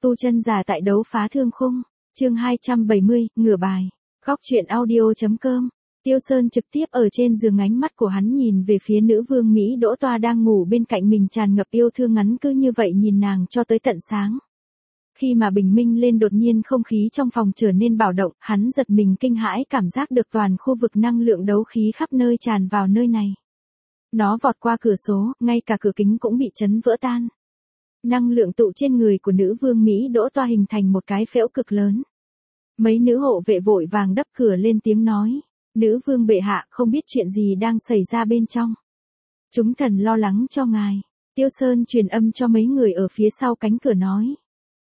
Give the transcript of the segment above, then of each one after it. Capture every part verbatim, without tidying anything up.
Tu chân giả tại đấu phá thương khung, chương hai trăm bảy mươi, ngửa bài, góc truyện audio.com. Tiêu Sơn trực tiếp ở trên giường, ánh mắt của hắn nhìn về phía nữ vương Mỹ Đỗ Toa đang ngủ bên cạnh mình, tràn ngập yêu thương, ngắn cứ như vậy nhìn nàng cho tới tận sáng. Khi mà bình minh lên, đột nhiên không khí trong phòng trở nên bạo động, hắn giật mình kinh hãi, cảm giác được toàn khu vực năng lượng đấu khí khắp nơi tràn vào nơi này. Nó vọt qua cửa sổ, ngay cả cửa kính cũng bị chấn vỡ tan. Năng lượng tụ trên người của nữ vương Mỹ Đỗ Toa hình thành một cái phễu cực lớn. Mấy nữ hộ vệ vội vàng đắp cửa lên tiếng nói, nữ vương bệ hạ, không biết chuyện gì đang xảy ra bên trong. Chúng thần lo lắng cho ngài. Tiêu Sơn truyền âm cho mấy người ở phía sau cánh cửa nói.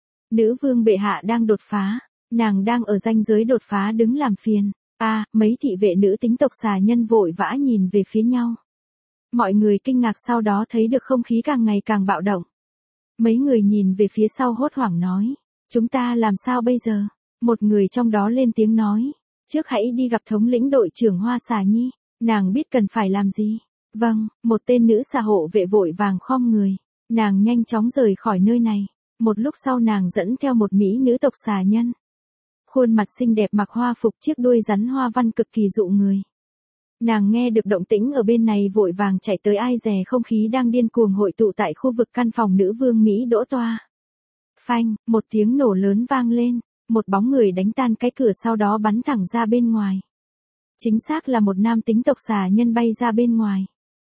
Nữ vương bệ hạ đang đột phá, nàng đang ở ranh giới đột phá, đứng làm phiền. A, à, mấy thị vệ nữ tính tộc xà nhân vội vã nhìn về phía nhau. Mọi người kinh ngạc, sau đó thấy được không khí càng ngày càng bạo động. Mấy người nhìn về phía sau hốt hoảng nói, chúng ta làm sao bây giờ? Một người trong đó lên tiếng nói, trước hãy đi gặp thống lĩnh đội trưởng Hoa Xà Nhi, nàng biết cần phải làm gì. Vâng, một tên nữ xà hộ vệ vội vàng khom người, nàng nhanh chóng rời khỏi nơi này. Một lúc sau nàng dẫn theo một mỹ nữ tộc xà nhân. Khuôn mặt xinh đẹp, mặc hoa phục, chiếc đuôi rắn hoa văn cực kỳ dụ người. Nàng nghe được động tĩnh ở bên này vội vàng chạy tới, ai dè không khí đang điên cuồng hội tụ tại khu vực căn phòng nữ vương Mỹ Đỗ Toa. Phanh, một tiếng nổ lớn vang lên, một bóng người đánh tan cái cửa, sau đó bắn thẳng ra bên ngoài. Chính xác là một nam tính tộc xà nhân bay ra bên ngoài.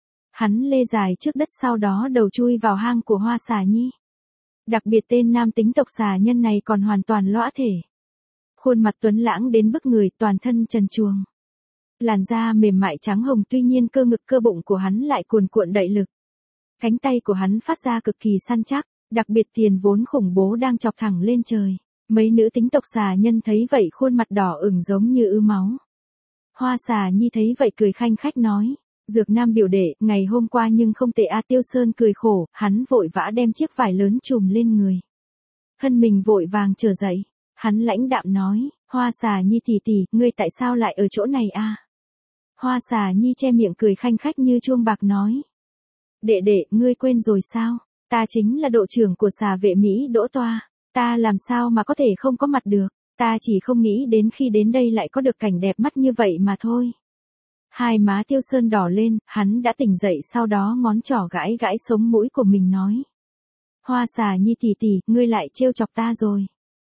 Hắn lê dài trước đất, sau đó đầu chui vào hang của Hoa Xà Nhi. Đặc biệt tên nam tính tộc xà nhân này còn hoàn toàn lõa thể. Khuôn mặt tuấn lãng đến bức người, toàn thân trần truồng. Làn da mềm mại trắng hồng, tuy nhiên cơ ngực cơ bụng của hắn lại cuồn cuộn đậy lực. Cánh tay của hắn phát ra cực kỳ săn chắc, đặc biệt tiền vốn khủng bố đang chọc thẳng lên trời. Mấy nữ tính tộc xà nhân thấy vậy khuôn mặt đỏ ửng giống như ứ máu. Hoa Xà Nhi thấy vậy cười khanh khách nói, Dược Nam biểu đệ, ngày hôm qua nhưng không tệ a. Tiêu Sơn cười khổ, hắn vội vã đem chiếc vải lớn trùm lên người. Thân mình vội vàng trở dậy, hắn lãnh đạm nói, Hoa Xà Nhi tỷ tỷ, ngươi tại sao lại ở chỗ này a? Hoa Xà Nhi che miệng cười khanh khách như chuông bạc nói, đệ đệ, ngươi quên rồi sao, ta chính là đội trưởng của xà vệ Mỹ Đỗ Toa, ta làm sao mà có thể không có mặt được, ta chỉ không nghĩ đến khi đến đây lại có được cảnh đẹp mắt như vậy mà thôi. Hai má Tiêu Sơn đỏ lên, hắn đã tỉnh dậy, sau đó ngón trỏ gãi gãi sống mũi của mình nói, Hoa Xà Nhi tỷ tỷ, ngươi lại trêu chọc ta rồi.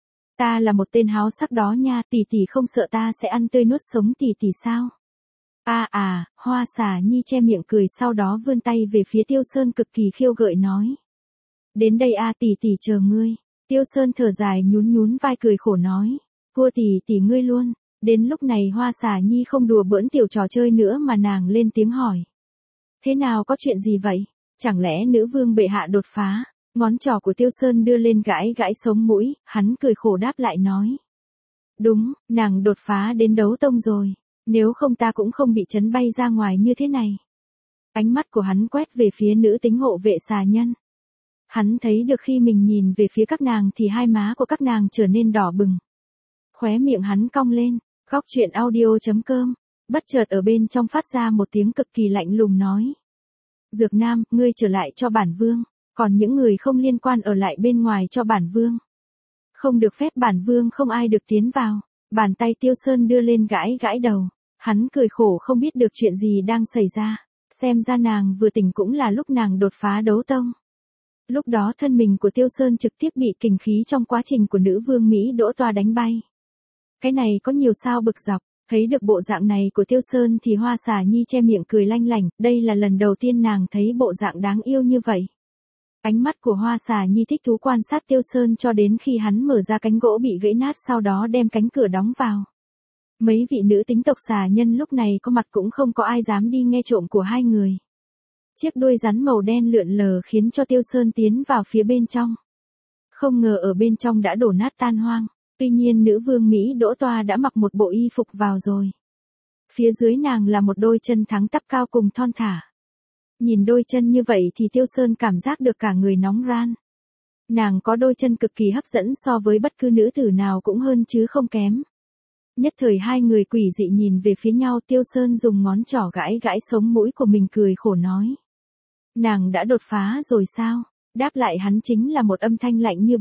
Ta là một tên háo sắc đó nha, tỷ tỷ không sợ ta sẽ ăn tươi nuốt sống tỷ tỷ sao? A à, à, Hoa Xà Nhi che miệng cười, sau đó vươn tay về phía Tiêu Sơn cực kỳ khiêu gợi nói, đến đây a, tỷ tỷ chờ ngươi. Tiêu Sơn thở dài nhún nhún vai cười khổ nói, thua tỷ tỷ ngươi luôn. Đến lúc này Hoa Xà Nhi không đùa bỡn tiểu trò chơi nữa mà nàng lên tiếng hỏi, thế nào, có chuyện gì vậy? Chẳng lẽ nữ vương bệ hạ đột phá? Ngón trỏ của Tiêu Sơn đưa lên gãi gãi sống mũi, hắn cười khổ đáp lại nói, đúng, nàng đột phá đến đấu tông rồi, nếu không ta cũng không bị chấn bay ra ngoài như thế này. Ánh mắt của hắn quét về phía nữ tính hộ vệ xà nhân. Hắn thấy được khi mình nhìn về phía các nàng thì hai má của các nàng trở nên đỏ bừng. Khóe miệng hắn cong lên, góc truyện audio.com, bất chợt ở bên trong phát ra một tiếng cực kỳ lạnh lùng nói, Dược Nam, ngươi trở lại cho bản vương, còn những người không liên quan ở lại bên ngoài cho bản vương. Không được phép, bản vương không ai được tiến vào. Bàn tay Tiêu Sơn đưa lên gãi gãi đầu, hắn cười khổ không biết được chuyện gì đang xảy ra, xem ra nàng vừa tỉnh cũng là lúc nàng đột phá đấu tông. Lúc đó thân mình của Tiêu Sơn trực tiếp bị kình khí trong quá trình của nữ vương Mỹ Đỗ Toa đánh bay. Cái này có nhiều sao bực dọc, thấy được bộ dạng này của Tiêu Sơn thì Hoa Xà Nhi che miệng cười lanh lảnh, đây là lần đầu tiên nàng thấy bộ dạng đáng yêu như vậy. Ánh mắt của Hoa Xà Nhi thích thú quan sát Tiêu Sơn cho đến khi hắn mở ra cánh gỗ bị gãy nát, sau đó đem cánh cửa đóng vào. Mấy vị nữ tính tộc xà nhân lúc này có mặt cũng không có ai dám đi nghe trộm của hai người. Chiếc đuôi rắn màu đen lượn lờ khiến cho Tiêu Sơn tiến vào phía bên trong. Không ngờ ở bên trong đã đổ nát tan hoang, tuy nhiên nữ vương Mỹ Đỗ Toa đã mặc một bộ y phục vào rồi. Phía dưới nàng là một đôi chân thẳng tắp cao cùng thon thả. Nhìn đôi chân như vậy thì Tiêu Sơn cảm giác được cả người nóng ran. Nàng có đôi chân cực kỳ hấp dẫn, so với bất cứ nữ tử nào cũng hơn chứ không kém. Nhất thời hai người quỷ dị nhìn về phía nhau, Tiêu Sơn dùng ngón trỏ gãi gãi sống mũi của mình cười khổ nói, nàng đã đột phá rồi sao? Đáp lại hắn chính là một âm thanh lạnh như băng,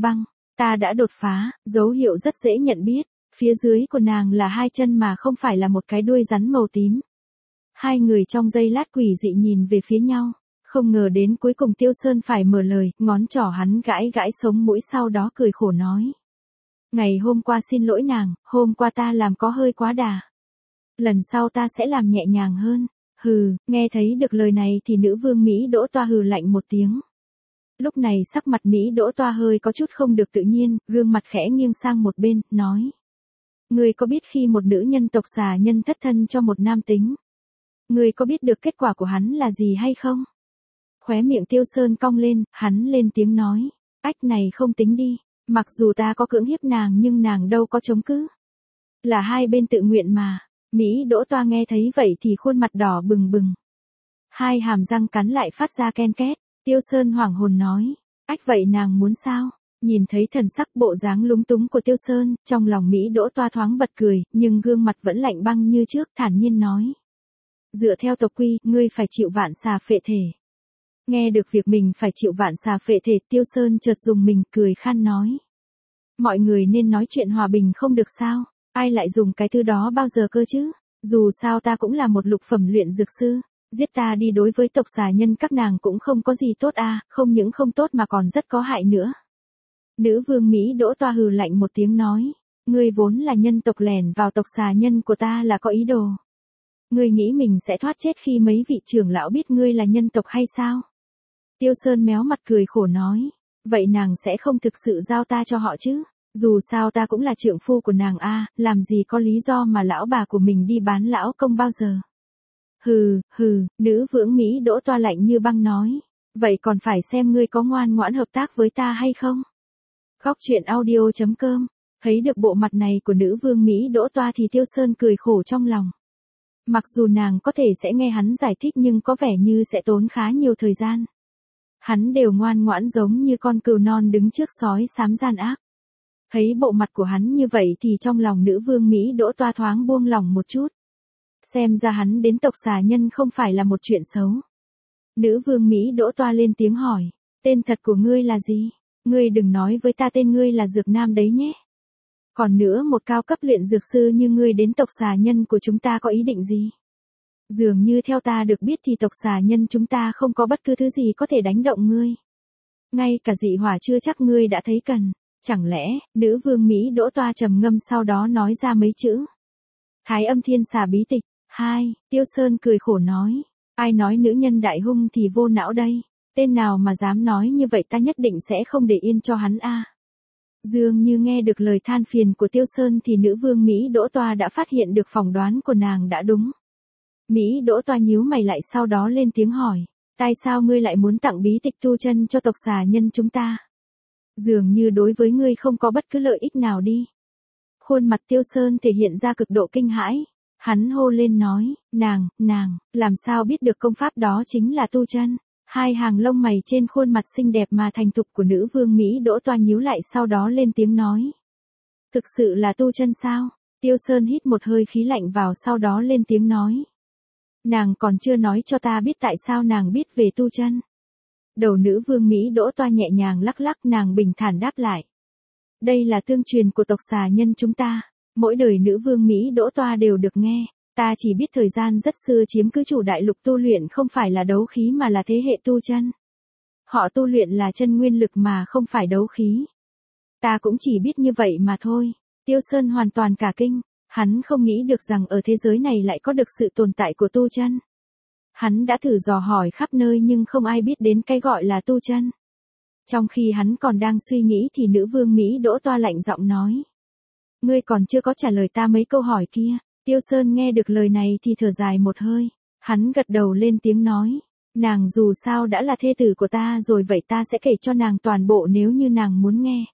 Ta đã đột phá, dấu hiệu rất dễ nhận biết. Phía dưới của nàng là hai chân mà không phải là một cái đuôi rắn màu tím. Hai người trong giây lát quỷ dị nhìn về phía nhau. Không ngờ đến cuối cùng Tiêu Sơn phải mở lời, ngón trỏ hắn gãi gãi sống mũi sau đó cười khổ nói. Ngày hôm qua xin lỗi nàng, hôm qua ta làm có hơi quá đà. Lần sau ta sẽ làm nhẹ nhàng hơn. Hừ, nghe thấy được lời này thì nữ vương Mỹ Đỗ Toa hừ lạnh một tiếng. Lúc này sắc mặt Mỹ Đỗ Toa hơi có chút không được tự nhiên, gương mặt khẽ nghiêng sang một bên, nói. Ngươi có biết khi một nữ nhân tộc xà nhân thất thân cho một nam tính, ngươi có biết được kết quả của hắn là gì hay không? Khóe miệng Tiêu Sơn cong lên, hắn lên tiếng nói. Ách này không tính đi, mặc dù ta có cưỡng hiếp nàng nhưng nàng đâu có chống cự. Là hai bên tự nguyện mà. Mỹ Đỗ Toa nghe thấy vậy thì khuôn mặt đỏ bừng bừng. Hai hàm răng cắn lại phát ra ken két. Tiêu Sơn hoảng hồn nói. Ách vậy nàng muốn sao? Nhìn thấy thần sắc bộ dáng lúng túng của Tiêu Sơn, trong lòng Mỹ Đỗ Toa thoáng bật cười, nhưng gương mặt vẫn lạnh băng như trước, thản nhiên nói. Dựa theo tộc quy, ngươi phải chịu vạn xà phệ thể. Nghe được việc mình phải chịu vạn xà phệ thể, Tiêu Sơn chợt dùng mình, cười khan nói. Mọi người nên nói chuyện hòa bình không được sao? Ai lại dùng cái thứ đó bao giờ cơ chứ? Dù sao ta cũng là một lục phẩm luyện dược sư. Giết ta đi, đối với tộc xà nhân các nàng cũng không có gì tốt à, không những không tốt mà còn rất có hại nữa. Nữ vương Mỹ Đỗ Toa hừ lạnh một tiếng nói. Ngươi vốn là nhân tộc lẻn vào tộc xà nhân của ta là có ý đồ. Ngươi nghĩ mình sẽ thoát chết khi mấy vị trưởng lão biết ngươi là nhân tộc hay sao? Tiêu Sơn méo mặt cười khổ nói. Vậy nàng sẽ không thực sự giao ta cho họ chứ? Dù sao ta cũng là trượng phu của nàng a, làm gì có lý do mà lão bà của mình đi bán lão công bao giờ. Hừ, hừ, nữ vương Mỹ Đỗ Toa lạnh như băng nói. Vậy còn phải xem ngươi có ngoan ngoãn hợp tác với ta hay không? Góc truyện audio chấm com. Thấy được bộ mặt này của nữ vương Mỹ Đỗ Toa thì Tiêu Sơn cười khổ trong lòng. Mặc dù nàng có thể sẽ nghe hắn giải thích nhưng có vẻ như sẽ tốn khá nhiều thời gian. Hắn đều ngoan ngoãn giống như con cừu non đứng trước sói xám gian ác. Thấy bộ mặt của hắn như vậy thì trong lòng nữ vương Mỹ Đỗ Toa thoáng buông lỏng một chút. Xem ra hắn đến tộc xà nhân không phải là một chuyện xấu. Nữ vương Mỹ Đỗ Toa lên tiếng hỏi. Tên thật của ngươi là gì? Ngươi đừng nói với ta tên ngươi là Dược Nam đấy nhé. Còn nữa, một cao cấp luyện dược sư như ngươi đến tộc xà nhân của chúng ta có ý định gì? Dường như theo ta được biết thì tộc xà nhân chúng ta không có bất cứ thứ gì có thể đánh động ngươi. Ngay cả dị hỏa chưa chắc ngươi đã thấy cần. Chẳng lẽ, nữ vương Mỹ Đỗ Toa trầm ngâm sau đó nói ra mấy chữ. Thái Âm Thiên Xà bí tịch. Hai, Tiêu Sơn cười khổ nói. Ai nói nữ nhân đại hung thì vô não đây? Tên nào mà dám nói như vậy ta nhất định sẽ không để yên cho hắn a. Dường như nghe được lời than phiền của Tiêu Sơn thì nữ vương Mỹ Đỗ Toa đã phát hiện được phỏng đoán của nàng đã đúng. Mỹ Đỗ Toa nhíu mày lại sau đó lên tiếng hỏi. Tại sao ngươi lại muốn tặng bí tịch tu chân cho tộc xà nhân chúng ta? Dường như đối với ngươi không có bất cứ lợi ích nào đi. Khuôn mặt Tiêu Sơn thể hiện ra cực độ kinh hãi. Hắn hô lên nói, nàng, nàng, làm sao biết được công pháp đó chính là tu chân? Hai hàng lông mày trên khuôn mặt xinh đẹp mà thành thục của nữ vương Mỹ Đỗ Toa nhíu lại sau đó lên tiếng nói. Thực sự là tu chân sao? Tiêu Sơn hít một hơi khí lạnh vào sau đó lên tiếng nói. Nàng còn chưa nói cho ta biết tại sao nàng biết về tu chân. Đầu nữ vương Mỹ Đỗ Toa nhẹ nhàng lắc lắc, nàng bình thản đáp lại. Đây là tương truyền của tộc xà nhân chúng ta. Mỗi đời nữ vương Mỹ Đỗ Toa đều được nghe. Ta chỉ biết thời gian rất xưa chiếm cứ chủ đại lục tu luyện không phải là đấu khí mà là thế hệ tu chân. Họ tu luyện là chân nguyên lực mà không phải đấu khí. Ta cũng chỉ biết như vậy mà thôi. Tiêu Sơn hoàn toàn cả kinh. Hắn không nghĩ được rằng ở thế giới này lại có được sự tồn tại của tu chân. Hắn đã thử dò hỏi khắp nơi nhưng không ai biết đến cái gọi là tu chân. Trong khi hắn còn đang suy nghĩ thì nữ vương Mỹ Đỗ Toa lạnh giọng nói. Ngươi còn chưa có trả lời ta mấy câu hỏi kia. Tiêu Sơn nghe được lời này thì thở dài một hơi. Hắn gật đầu lên tiếng nói. Nàng dù sao đã là thê tử của ta rồi, vậy ta sẽ kể cho nàng toàn bộ nếu như nàng muốn nghe.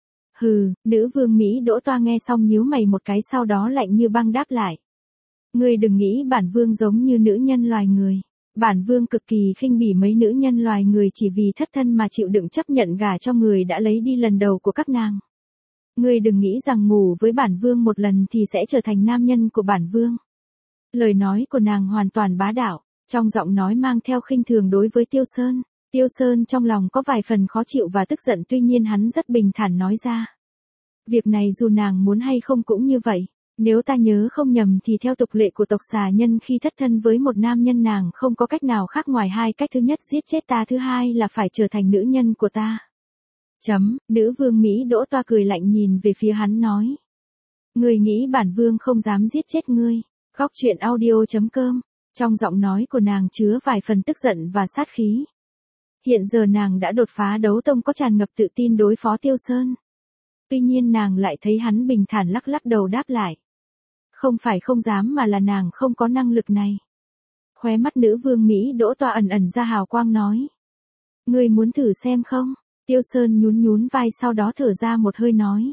Hừ, nữ vương Mỹ Đỗ Toa nghe xong nhíu mày một cái sau đó lạnh như băng đáp lại. Ngươi đừng nghĩ bản vương giống như nữ nhân loài người. Bản vương cực kỳ khinh bỉ mấy nữ nhân loài người chỉ vì thất thân mà chịu đựng chấp nhận gả cho người đã lấy đi lần đầu của các nàng. Ngươi đừng nghĩ rằng ngủ với bản vương một lần thì sẽ trở thành nam nhân của bản vương. Lời nói của nàng hoàn toàn bá đạo, trong giọng nói mang theo khinh thường đối với Tiêu Sơn. Tiêu Sơn trong lòng có vài phần khó chịu và tức giận, tuy nhiên hắn rất bình thản nói ra. Việc này dù nàng muốn hay không cũng như vậy. Nếu ta nhớ không nhầm thì theo tục lệ của tộc xà nhân khi thất thân với một nam nhân nàng không có cách nào khác ngoài hai cách, thứ nhất giết chết ta, thứ hai là phải trở thành nữ nhân của ta. Chấm, nữ vương Mỹ Đỗ Toa cười lạnh nhìn về phía hắn nói. Ngươi nghĩ bản vương không dám giết chết ngươi. Góc truyện audio.com. Trong giọng nói của nàng chứa vài phần tức giận và sát khí. Hiện giờ nàng đã đột phá đấu tông, có tràn ngập tự tin đối phó Tiêu Sơn. Tuy nhiên nàng lại thấy hắn bình thản lắc lắc đầu đáp lại. Không phải không dám mà là nàng không có năng lực này. Khóe mắt nữ vương Mỹ Đỗ Toa ẩn ẩn ra hào quang nói. Ngươi muốn thử xem không? Tiêu Sơn nhún nhún vai sau đó thở ra một hơi nói.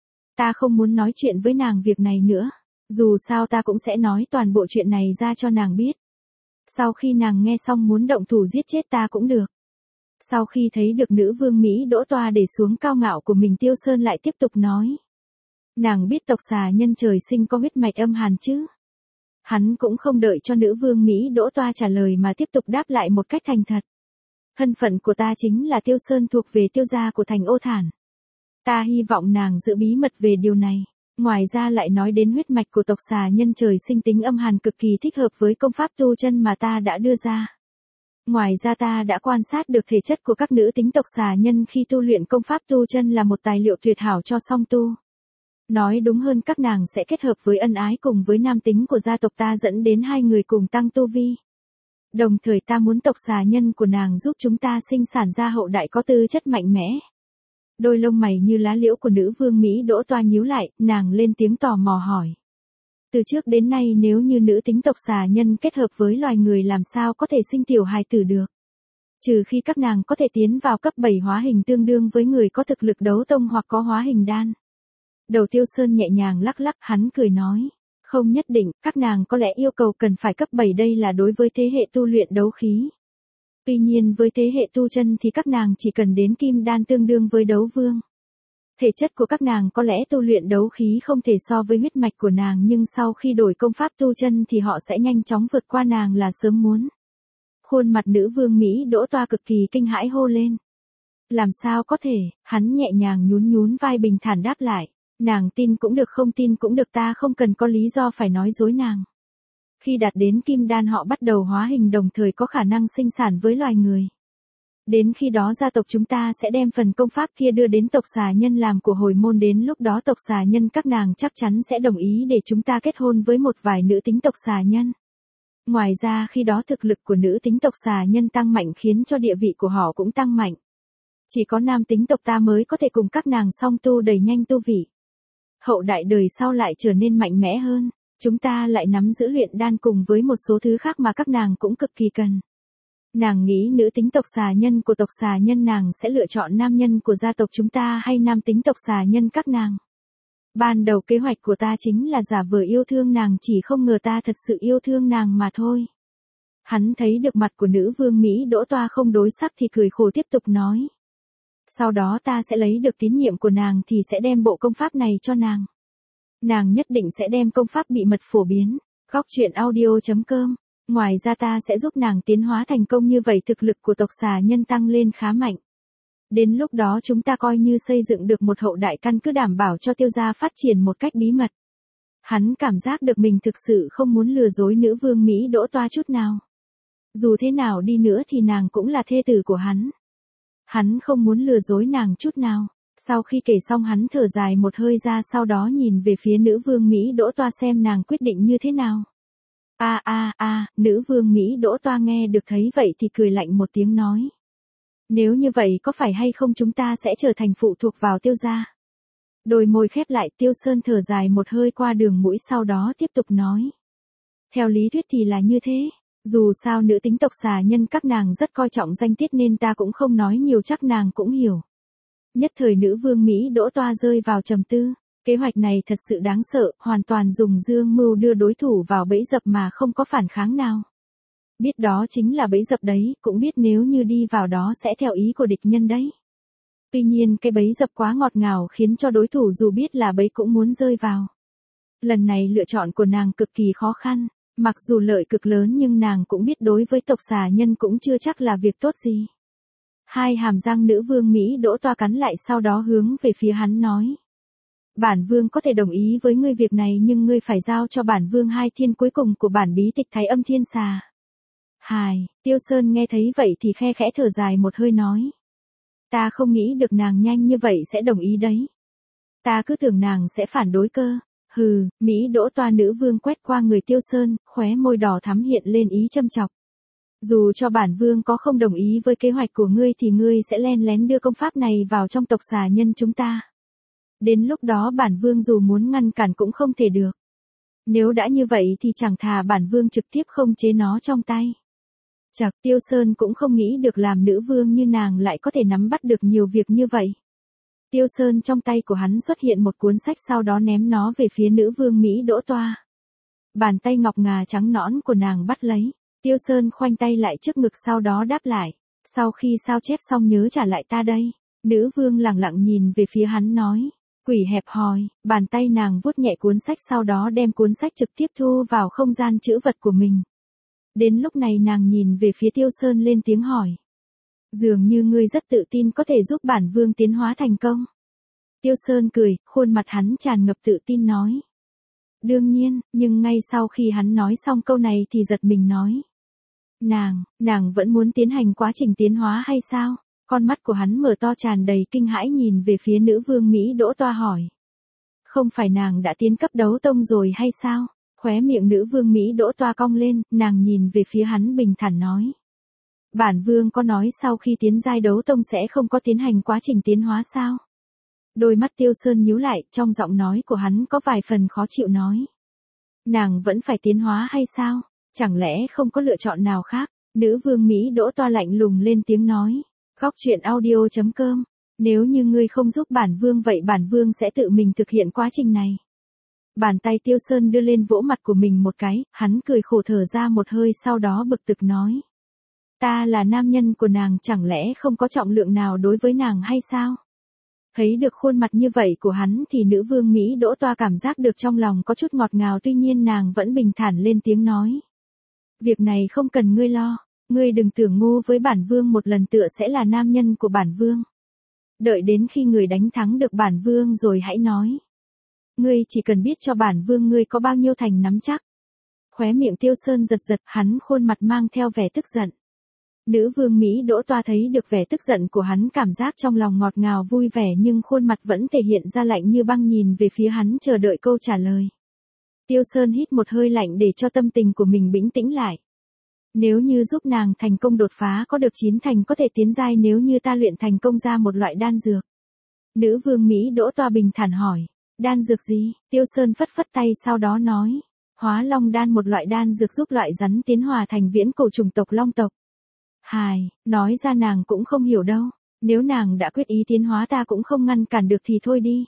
Ta không muốn nói chuyện với nàng việc này nữa. Dù sao ta cũng sẽ nói toàn bộ chuyện này ra cho nàng biết. Sau khi nàng nghe xong muốn động thủ giết chết ta cũng được. Sau khi thấy được nữ vương Mỹ Đỗ Toa để xuống cao ngạo của mình, Tiêu Sơn lại tiếp tục nói. Nàng biết tộc xà nhân trời sinh có huyết mạch âm hàn chứ? Hắn cũng không đợi cho nữ vương Mỹ Đỗ Toa trả lời mà tiếp tục đáp lại một cách thành thật. Thân phận của ta chính là Tiêu Sơn, thuộc về Tiêu gia của thành Ô Thản. Ta hy vọng nàng giữ bí mật về điều này. Ngoài ra lại nói đến huyết mạch của tộc xà nhân trời sinh tính âm hàn cực kỳ thích hợp với công pháp tu chân mà ta đã đưa ra. Ngoài ra ta đã quan sát được thể chất của các nữ tính tộc xà nhân khi tu luyện công pháp tu chân là một tài liệu tuyệt hảo cho song tu. Nói đúng hơn, các nàng sẽ kết hợp với ân ái cùng với nam tính của gia tộc ta, dẫn đến hai người cùng tăng tu vi. Đồng thời ta muốn tộc xà nhân của nàng giúp chúng ta sinh sản ra hậu đại có tư chất mạnh mẽ. Đôi lông mày như lá liễu của nữ vương Mỹ Đỗ Toa nhíu lại, nàng lên tiếng tò mò hỏi. Từ trước đến nay nếu như nữ tính tộc xà nhân kết hợp với loài người làm sao có thể sinh tiểu hài tử được? Trừ khi các nàng có thể tiến vào cấp bảy hóa hình tương đương với người có thực lực đấu tông hoặc có hóa hình đan. Đầu Tiêu Sơn nhẹ nhàng lắc lắc, hắn cười nói. Không nhất định, các nàng có lẽ yêu cầu cần phải cấp bảy, đây là đối với thế hệ tu luyện đấu khí. Tuy nhiên với thế hệ tu chân thì các nàng chỉ cần đến kim đan tương đương với đấu vương. Thể chất của các nàng có lẽ tu luyện đấu khí không thể so với huyết mạch của nàng, nhưng sau khi đổi công pháp tu chân thì họ sẽ nhanh chóng vượt qua nàng là sớm muốn. Khuôn mặt nữ vương Mỹ Đỗ Toa cực kỳ kinh hãi hô lên. Làm sao có thể? Hắn nhẹ nhàng nhún nhún vai bình thản đáp lại. Nàng tin cũng được, không tin cũng được, ta không cần có lý do phải nói dối nàng. Khi đạt đến kim đan họ bắt đầu hóa hình, đồng thời có khả năng sinh sản với loài người. Đến khi đó gia tộc chúng ta sẽ đem phần công pháp kia đưa đến tộc xà nhân làm của hồi môn, đến lúc đó tộc xà nhân các nàng chắc chắn sẽ đồng ý để chúng ta kết hôn với một vài nữ tính tộc xà nhân. Ngoài ra khi đó thực lực của nữ tính tộc xà nhân tăng mạnh khiến cho địa vị của họ cũng tăng mạnh. Chỉ có nam tính tộc ta mới có thể cùng các nàng song tu đẩy nhanh tu vị. Hậu đại đời sau lại trở nên mạnh mẽ hơn, chúng ta lại nắm giữ luyện đan cùng với một số thứ khác mà các nàng cũng cực kỳ cần. Nàng nghĩ nữ tính tộc xà nhân của tộc xà nhân nàng sẽ lựa chọn nam nhân của gia tộc chúng ta hay nam tính tộc xà nhân các nàng. Ban đầu kế hoạch của ta chính là giả vờ yêu thương nàng, chỉ không ngờ ta thật sự yêu thương nàng mà thôi. Hắn thấy được mặt của nữ vương Mỹ Đỗ Toa không đối sắc thì cười khổ tiếp tục nói. Sau đó ta sẽ lấy được tín nhiệm của nàng thì sẽ đem bộ công pháp này cho nàng. Nàng nhất định sẽ đem công pháp bị mật phổ biến. Góc truyện audio.com. Ngoài ra ta sẽ giúp nàng tiến hóa thành công, như vậy thực lực của tộc xà nhân tăng lên khá mạnh. Đến lúc đó chúng ta coi như xây dựng được một hậu đại, căn cứ đảm bảo cho Tiêu gia phát triển một cách bí mật. Hắn cảm giác được mình thực sự không muốn lừa dối nữ vương Mỹ Đỗ Toa chút nào. Dù thế nào đi nữa thì nàng cũng là thê tử của hắn. Hắn không muốn lừa dối nàng chút nào. Sau khi kể xong hắn thở dài một hơi ra, sau đó nhìn về phía nữ vương Mỹ Đỗ Toa xem nàng quyết định như thế nào. A a a, nữ vương Mỹ Đỗ Toa nghe được thấy vậy thì cười lạnh một tiếng nói. Nếu như vậy có phải hay không chúng ta sẽ trở thành phụ thuộc vào Tiêu gia? Đôi môi khép lại, Tiêu Sơn thở dài một hơi qua đường mũi sau đó tiếp tục nói. Theo lý thuyết thì là như thế. Dù sao nữ tính tộc xà nhân các nàng rất coi trọng danh tiết nên ta cũng không nói nhiều, chắc nàng cũng hiểu. Nhất thời nữ vương Mỹ Đỗ Toa rơi vào trầm tư. Kế hoạch này thật sự đáng sợ, hoàn toàn dùng dương mưu đưa đối thủ vào bẫy dập mà không có phản kháng nào. Biết đó chính là bẫy dập đấy, cũng biết nếu như đi vào đó sẽ theo ý của địch nhân đấy. Tuy nhiên cái bẫy dập quá ngọt ngào khiến cho đối thủ dù biết là bẫy cũng muốn rơi vào. Lần này lựa chọn của nàng cực kỳ khó khăn, mặc dù lợi cực lớn nhưng nàng cũng biết đối với tộc xà nhân cũng chưa chắc là việc tốt gì. Hai hàm răng nữ vương Mỹ Đỗ Toa cắn lại sau đó hướng về phía hắn nói. Bản vương có thể đồng ý với ngươi việc này nhưng ngươi phải giao cho bản vương hai thiên cuối cùng của bản bí tịch Thái Âm Thiên Xà. Hài, Tiêu Sơn nghe thấy vậy thì khe khẽ thở dài một hơi nói. Ta không nghĩ được nàng nhanh như vậy sẽ đồng ý đấy. Ta cứ tưởng nàng sẽ phản đối cơ. Hừ, Mỹ Đỗ Toa nữ vương quét qua người Tiêu Sơn, khóe môi đỏ thắm hiện lên ý châm chọc. Dù cho bản vương có không đồng ý với kế hoạch của ngươi thì ngươi sẽ len lén đưa công pháp này vào trong tộc xà nhân chúng ta. Đến lúc đó bản vương dù muốn ngăn cản cũng không thể được. Nếu đã như vậy thì chẳng thà bản vương trực tiếp không chế nó trong tay. Chật, Tiêu Sơn cũng không nghĩ được làm nữ vương như nàng lại có thể nắm bắt được nhiều việc như vậy. Tiêu Sơn trong tay của hắn xuất hiện một cuốn sách sau đó ném nó về phía nữ vương Mỹ Đỗ Toa. Bàn tay ngọc ngà trắng nõn của nàng bắt lấy. Tiêu Sơn khoanh tay lại trước ngực sau đó đáp lại. Sau khi sao chép xong nhớ trả lại ta đây. Nữ vương lặng lặng nhìn về phía hắn nói. Quỷ hẹp hòi, bàn tay nàng vuốt nhẹ cuốn sách sau đó đem cuốn sách trực tiếp thu vào không gian trữ vật của mình. Đến lúc này nàng nhìn về phía Tiêu Sơn lên tiếng hỏi. Dường như ngươi rất tự tin có thể giúp bản vương tiến hóa thành công. Tiêu Sơn cười, khuôn mặt hắn tràn ngập tự tin nói. Đương nhiên, nhưng ngay sau khi hắn nói xong câu này thì giật mình nói. Nàng, nàng vẫn muốn tiến hành quá trình tiến hóa hay sao? Con mắt của hắn mở to tràn đầy kinh hãi nhìn về phía nữ vương Mỹ Đỗ Toa hỏi. Không phải nàng đã tiến cấp đấu tông rồi hay sao? Khóe miệng nữ vương Mỹ Đỗ Toa cong lên, nàng nhìn về phía hắn bình thản nói. Bản vương có nói sau khi tiến giai đấu tông sẽ không có tiến hành quá trình tiến hóa sao? Đôi mắt Tiêu Sơn nhíu lại, trong giọng nói của hắn có vài phần khó chịu nói. Nàng vẫn phải tiến hóa hay sao? Chẳng lẽ không có lựa chọn nào khác? Nữ vương Mỹ Đỗ Toa lạnh lùng lên tiếng nói. Góc truyện audio chấm com. Nếu như ngươi không giúp bản vương vậy bản vương sẽ tự mình thực hiện quá trình này. Bàn tay Tiêu Sơn đưa lên vỗ mặt của mình một cái, hắn cười khổ thở ra một hơi sau đó bực tức nói. Ta là nam nhân của nàng chẳng lẽ không có trọng lượng nào đối với nàng hay sao? Thấy được khuôn mặt như vậy của hắn thì nữ vương Mỹ Đỗ Toa cảm giác được trong lòng có chút ngọt ngào tuy nhiên nàng vẫn bình thản lên tiếng nói. Việc này không cần ngươi lo, ngươi đừng tưởng ngu với bản vương một lần tựa sẽ là nam nhân của bản vương. Đợi đến khi người đánh thắng được bản vương rồi hãy nói. Ngươi chỉ cần biết cho bản vương ngươi có bao nhiêu thành nắm chắc. Khóe miệng Tiêu Sơn giật giật hắn khuôn mặt mang theo vẻ tức giận. Nữ vương Mỹ Đỗ Toa thấy được vẻ tức giận của hắn cảm giác trong lòng ngọt ngào vui vẻ nhưng khuôn mặt vẫn thể hiện ra lạnh như băng nhìn về phía hắn chờ đợi câu trả lời. Tiêu Sơn hít một hơi lạnh để cho tâm tình của mình bình tĩnh lại. Nếu như giúp nàng thành công đột phá có được chín thành có thể tiến giai nếu như ta luyện thành công ra một loại đan dược. Nữ vương Mỹ Đỗ Toa bình thản hỏi. Đan dược gì? Tiêu Sơn phất phất tay sau đó nói. Hóa long đan một loại đan dược giúp loại rắn tiến hóa thành viễn cổ chủng tộc long tộc. Hài, nói ra nàng cũng không hiểu đâu. Nếu nàng đã quyết ý tiến hóa ta cũng không ngăn cản được thì thôi đi.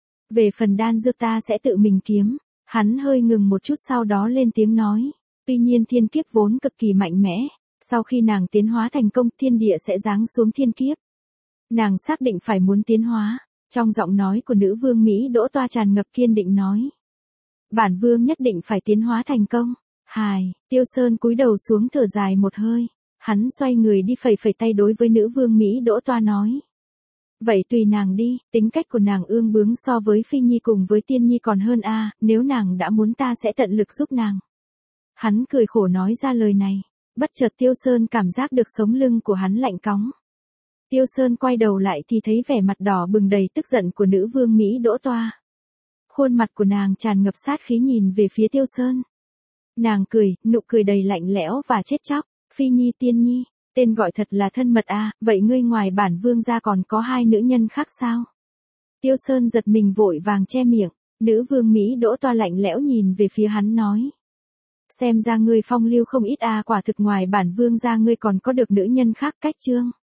Về phần đan dược ta sẽ tự mình kiếm. Hắn hơi ngừng một chút sau đó lên tiếng nói. Tuy nhiên thiên kiếp vốn cực kỳ mạnh mẽ. Sau khi nàng tiến hóa thành công thiên địa sẽ giáng xuống thiên kiếp. Nàng xác định phải muốn tiến hóa. Trong giọng nói của nữ vương Mỹ Đỗ Toa tràn ngập kiên định nói. Bản vương nhất định phải tiến hóa thành công. Hài, Tiêu Sơn cúi đầu xuống thở dài một hơi. Hắn xoay người đi phẩy phẩy tay đối với nữ vương Mỹ Đỗ Toa nói. Vậy tùy nàng đi, tính cách của nàng ương bướng so với Phi Nhi cùng với Tiên Nhi còn hơn a, nếu nàng đã muốn ta sẽ tận lực giúp nàng. Hắn cười khổ nói ra lời này, bất chợt Tiêu Sơn cảm giác được sống lưng của hắn lạnh cóng. Tiêu Sơn quay đầu lại thì thấy vẻ mặt đỏ bừng đầy tức giận của nữ vương Mỹ Đỗ Toa. Khuôn mặt của nàng tràn ngập sát khí nhìn về phía Tiêu Sơn. Nàng cười, nụ cười đầy lạnh lẽo và chết chóc. Phi Nhi Tiên Nhi, tên gọi thật là thân mật a, vậy ngươi ngoài bản vương ra còn có hai nữ nhân khác sao? Tiêu Sơn giật mình vội vàng che miệng, nữ vương Mỹ Đỗ Toa lạnh lẽo nhìn về phía hắn nói. Xem ra ngươi phong lưu không ít a, quả thực ngoài bản vương ra ngươi còn có được nữ nhân khác cách chương.